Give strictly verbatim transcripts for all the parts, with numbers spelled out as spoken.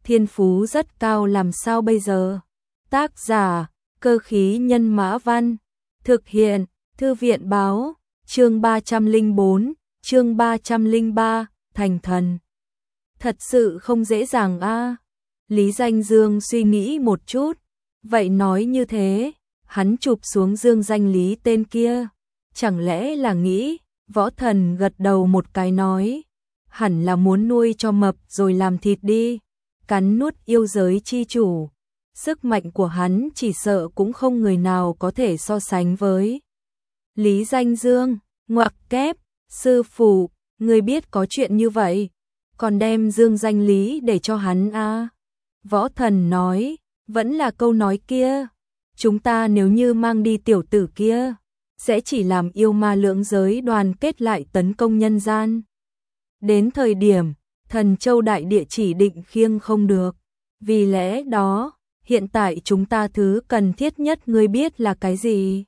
thiên phú rất cao làm sao bây giờ? Tác giả, Cơ khí nhân mã văn, thực hiện, Thư viện báo, chương ba trăm lẻ bốn, chương ba trăm lẻ ba, thành thần. Thật sự không dễ dàng a. Lý Danh Dương suy nghĩ một chút, vậy nói như thế, hắn chụp xuống Dương Danh Lý tên kia, chẳng lẽ là nghĩ, Võ Thần gật đầu một cái nói, hẳn là muốn nuôi cho mập rồi làm thịt đi, cắn nuốt yêu giới chi chủ. Sức mạnh của hắn chỉ sợ cũng không người nào có thể so sánh với. Lý Danh Dương, ngoặc kép, sư phụ, người biết có chuyện như vậy, còn đem Dương Danh Lý để cho hắn a? Võ Thần nói, vẫn là câu nói kia, chúng ta nếu như mang đi tiểu tử kia, sẽ chỉ làm yêu ma lưỡng giới đoàn kết lại tấn công nhân gian. Đến thời điểm, Thần Châu đại địa chỉ định khiêng không được, vì lẽ đó, hiện tại chúng ta thứ cần thiết nhất ngươi biết là cái gì?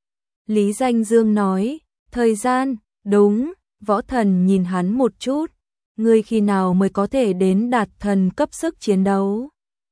Lý Danh Dương nói, thời gian, đúng, Võ Thần nhìn hắn một chút, ngươi khi nào mới có thể đến đạt thần cấp sức chiến đấu?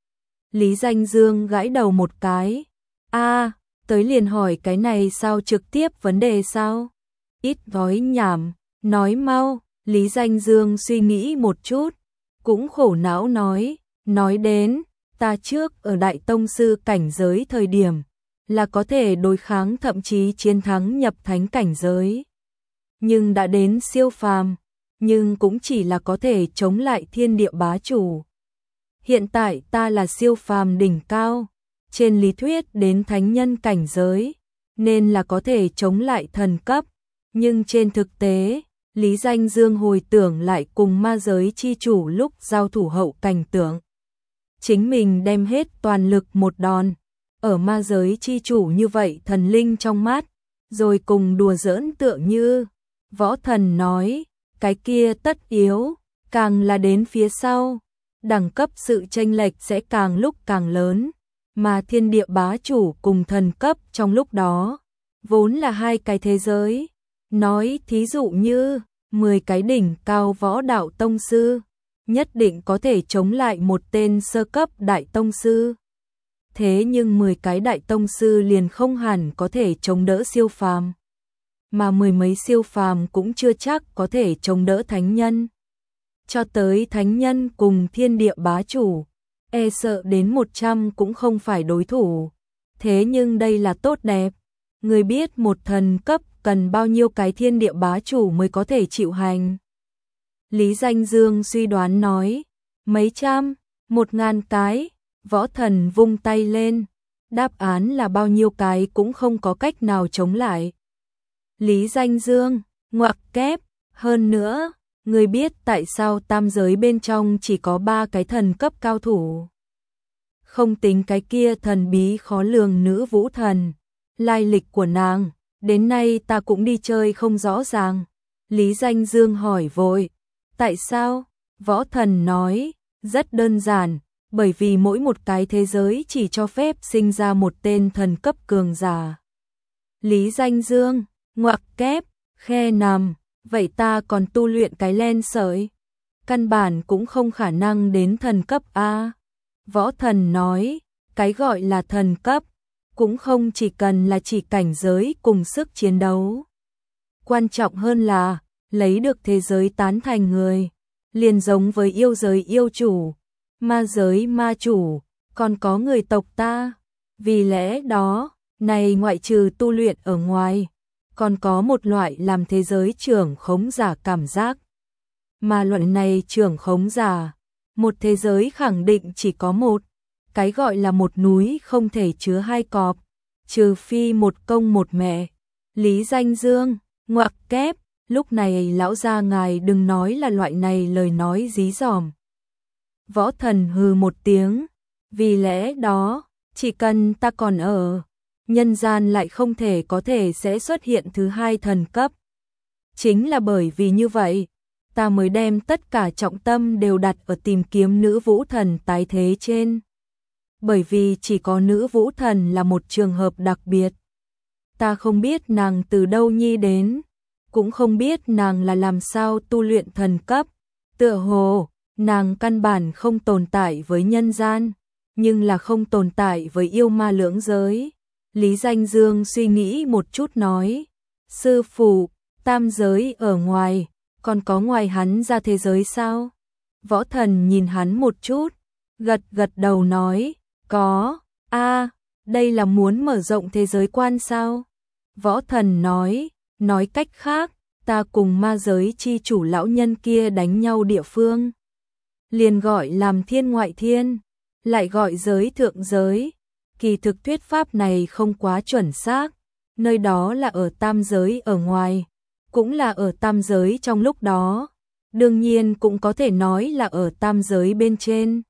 Lý Danh Dương gãi đầu một cái, a, tới liền hỏi cái này sao trực tiếp vấn đề sao? Ít gói nhảm, nói mau. Lý Danh Dương suy nghĩ một chút, cũng khổ não nói, nói đến, ta trước ở Đại Tông Sư cảnh giới thời điểm, là có thể đối kháng thậm chí chiến thắng nhập thánh cảnh giới. Nhưng đã đến siêu phàm, nhưng cũng chỉ là có thể chống lại thiên địa bá chủ. Hiện tại ta là siêu phàm đỉnh cao, trên lý thuyết đến thánh nhân cảnh giới, nên là có thể chống lại thần cấp, nhưng trên thực tế, Lý Danh Dương hồi tưởng lại cùng ma giới chi chủ lúc giao thủ hậu cảnh tượng. Chính mình đem hết toàn lực một đòn, ở ma giới chi chủ như vậy thần linh trong mắt, rồi cùng đùa giỡn tựa như. Võ Thần nói, cái kia tất yếu, càng là đến phía sau, đẳng cấp sự chênh lệch sẽ càng lúc càng lớn, mà thiên địa bá chủ cùng thần cấp trong lúc đó, vốn là hai cái thế giới. Nói thí dụ như, mười cái đỉnh cao võ đạo tông sư, nhất định có thể chống lại một tên sơ cấp đại tông sư. Thế nhưng mười cái đại tông sư liền không hẳn có thể chống đỡ siêu phàm, mà mười mấy siêu phàm cũng chưa chắc có thể chống đỡ thánh nhân. Cho tới thánh nhân cùng thiên địa bá chủ, e sợ đến một trăm cũng không phải đối thủ. Thế nhưng đây là tốt đẹp, người biết một thần cấp cần bao nhiêu cái thiên địa bá chủ mới có thể chịu hành. Lý Danh Dương suy đoán nói, mấy trăm, một ngàn cái. Võ Thần vung tay lên, đáp án là bao nhiêu cái cũng không có cách nào chống lại. Lý Danh Dương, ngoặc kép, hơn nữa, người biết tại sao tam giới bên trong chỉ có ba cái thần cấp cao thủ? Không tính cái kia thần bí khó lường nữ vũ thần, lai lịch của nàng, đến nay ta cũng đi chơi không rõ ràng. Lý Danh Dương hỏi vội, tại sao? Võ Thần nói, rất đơn giản, bởi vì mỗi một cái thế giới chỉ cho phép sinh ra một tên thần cấp cường giả. Lý Danh Dương, ngoặc kép, khe nằm, vậy ta còn tu luyện cái len sợi, căn bản cũng không khả năng đến thần cấp a. Võ Thần nói, cái gọi là thần cấp, cũng không chỉ cần là chỉ cảnh giới cùng sức chiến đấu. Quan trọng hơn là, lấy được thế giới tán thành người, liền giống với yêu giới yêu chủ, ma giới ma chủ, còn có người tộc ta. Vì lẽ đó, này ngoại trừ tu luyện ở ngoài, còn có một loại làm thế giới trưởng khống giả cảm giác. Mà loại này trưởng khống giả, một thế giới khẳng định chỉ có một, cái gọi là một núi không thể chứa hai cọp, trừ phi một công một mẹ. Lý Danh Dương, ngoặc kép, lúc này lão gia ngài đừng nói là loại này lời nói dí dỏm. Võ Thần hừ một tiếng, vì lẽ đó, chỉ cần ta còn ở, nhân gian lại không thể có thể sẽ xuất hiện thứ hai thần cấp. Chính là bởi vì như vậy, ta mới đem tất cả trọng tâm đều đặt ở tìm kiếm nữ vũ thần tái thế trên. Bởi vì chỉ có nữ vũ thần là một trường hợp đặc biệt. Ta không biết nàng từ đâu nhi đến, cũng không biết nàng là làm sao tu luyện thần cấp. Tựa hồ, nàng căn bản không tồn tại với nhân gian, nhưng là không tồn tại với yêu ma lưỡng giới. Lý Danh Dương suy nghĩ một chút nói, sư phụ, tam giới ở ngoài, còn có ngoài hắn ra thế giới sao? Võ Thần nhìn hắn một chút, gật gật đầu nói, có, a, đây là muốn mở rộng thế giới quan sao? Võ Thần nói, nói cách khác, ta cùng ma giới chi chủ lão nhân kia đánh nhau địa phương, liền gọi làm thiên ngoại thiên, lại gọi giới thượng giới. Kỳ thực thuyết pháp này không quá chuẩn xác, nơi đó là ở tam giới ở ngoài, cũng là ở tam giới trong lúc đó, đương nhiên cũng có thể nói là ở tam giới bên trên.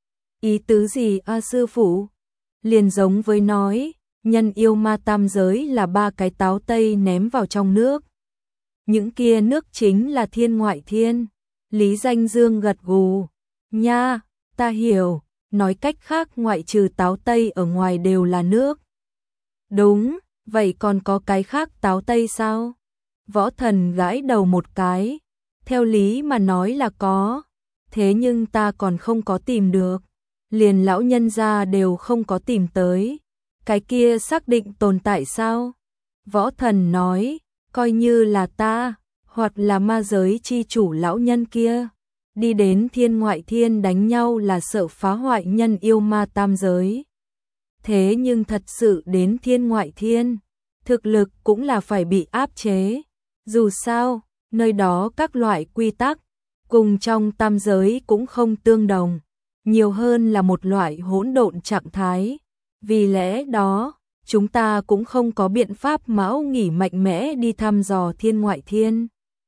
Ý tứ gì a sư phụ? Liền giống với nói, nhân yêu ma tam giới là ba cái táo tây ném vào trong nước. Những kia nước chính là thiên ngoại thiên. Lý Danh Dương gật gù, nha, ta hiểu, nói cách khác ngoại trừ táo tây ở ngoài đều là nước. Đúng, vậy còn có cái khác táo tây sao? Võ Thần gãi đầu một cái, theo lý mà nói là có, thế nhưng ta còn không có tìm được, liền lão nhân gia đều không có tìm tới, cái kia xác định tồn tại sao? Võ Thần nói, coi như là ta, hoặc là ma giới chi chủ lão nhân kia, đi đến thiên ngoại thiên đánh nhau là sợ phá hoại nhân yêu ma tam giới. Thế nhưng thật sự đến thiên ngoại thiên, thực lực cũng là phải bị áp chế. Dù sao, nơi đó các loại quy tắc, cùng trong tam giới cũng không tương đồng, nhiều hơn là một loại hỗn độn trạng thái. Vì lẽ đó, chúng ta cũng không có biện pháp mão nghỉ mạnh mẽ đi thăm dò thiên ngoại thiên.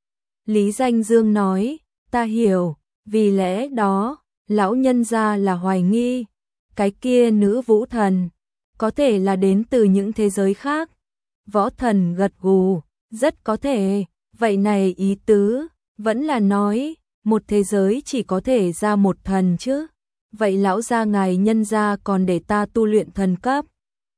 Lý Danh Dương nói, ta hiểu, vì lẽ đó, lão nhân gia là hoài nghi, cái kia nữ vũ thần, có thể là đến từ những thế giới khác. Võ Thần gật gù, rất có thể, vậy này ý tứ, vẫn là nói, một thế giới chỉ có thể ra một thần chứ, vậy lão gia ngài nhân gia còn để ta tu luyện thần cấp.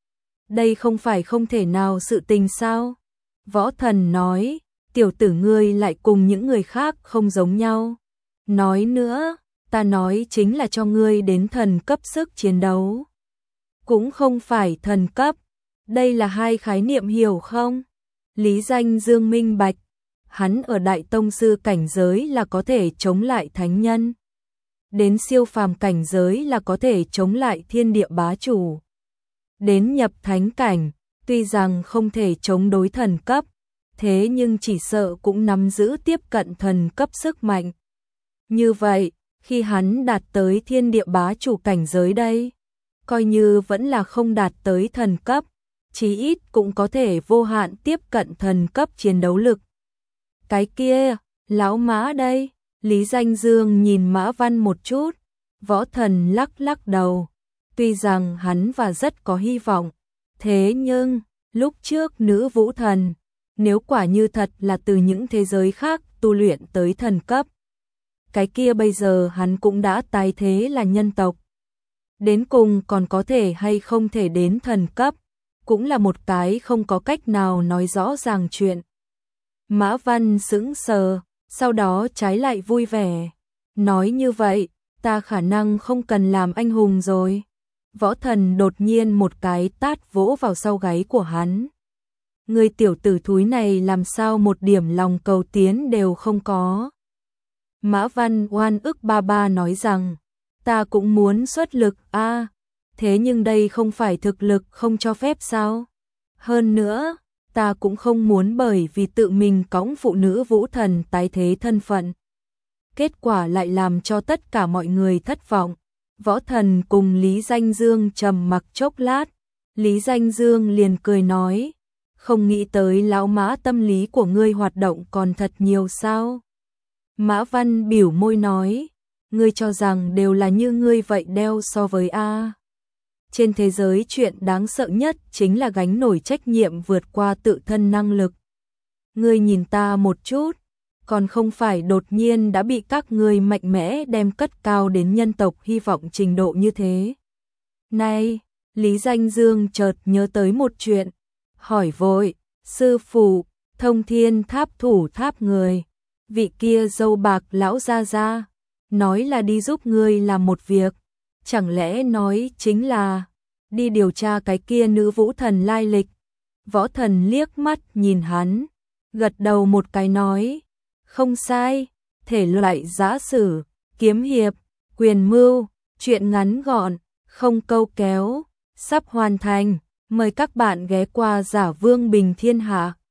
Đây không phải không thể nào sự tình sao? Võ Thần nói, tiểu tử ngươi lại cùng những người khác không giống nhau. Nói nữa, ta nói chính là cho ngươi đến thần cấp sức chiến đấu. Cũng không phải thần cấp, đây là hai khái niệm hiểu không? Lý Danh Dương minh bạch, hắn ở đại tông sư cảnh giới là có thể chống lại thánh nhân. Đến siêu phàm cảnh giới là có thể chống lại thiên địa bá chủ. Đến nhập thánh cảnh, tuy rằng không thể chống đối thần cấp, thế nhưng chỉ sợ cũng nắm giữ tiếp cận thần cấp sức mạnh. Như vậy, khi hắn đạt tới thiên địa bá chủ cảnh giới đây, coi như vẫn là không đạt tới thần cấp, chí ít cũng có thể vô hạn tiếp cận thần cấp chiến đấu lực. Cái kia, lão Mã đây, Lý Danh Dương nhìn Mã Văn một chút, Võ Thần lắc lắc đầu, tuy rằng hắn và rất có hy vọng, thế nhưng, lúc trước nữ vũ thần, nếu quả như thật là từ những thế giới khác tu luyện tới thần cấp, cái kia bây giờ hắn cũng đã tái thế là nhân tộc. Đến cùng còn có thể hay không thể đến thần cấp, cũng là một cái không có cách nào nói rõ ràng chuyện. Mã Văn sững sờ, sau đó trái lại vui vẻ. Nói như vậy, ta khả năng không cần làm anh hùng rồi. Võ Thần đột nhiên một cái tát vỗ vào sau gáy của hắn. Người tiểu tử thúi này làm sao một điểm lòng cầu tiến đều không có. Mã Văn oan ức ba ba nói rằng, ta cũng muốn xuất lực a, à, thế nhưng đây không phải thực lực không cho phép sao? Hơn nữa, ta cũng không muốn bởi vì tự mình cõng phụ nữ vũ thần tái thế thân phận. Kết quả lại làm cho tất cả mọi người thất vọng. Võ Thần cùng Lý Danh Dương trầm mặc chốc lát, Lý Danh Dương liền cười nói, không nghĩ tới lão Mã tâm lý của ngươi hoạt động còn thật nhiều sao? Mã Văn biểu môi nói, ngươi cho rằng đều là như ngươi vậy đeo so với A. Trên thế giới chuyện đáng sợ nhất chính là gánh nổi trách nhiệm vượt qua tự thân năng lực. Ngươi nhìn ta một chút, còn không phải đột nhiên đã bị các ngươi mạnh mẽ đem cất cao đến nhân tộc hy vọng trình độ như thế. Này, Lý Danh Dương chợt nhớ tới một chuyện, hỏi vội, sư phụ, Thông Thiên Tháp thủ tháp người, vị kia dâu bạc lão gia gia, nói là đi giúp ngươi làm một việc, chẳng lẽ nói chính là đi điều tra cái kia nữ vũ thần lai lịch. Võ Thần liếc mắt nhìn hắn, gật đầu một cái nói, không sai, thể loại giã sử, kiếm hiệp, quyền mưu, truyện ngắn gọn, không câu kéo, sắp hoàn thành, mời các bạn ghé qua Giả Vương Bình Thiên Hạ.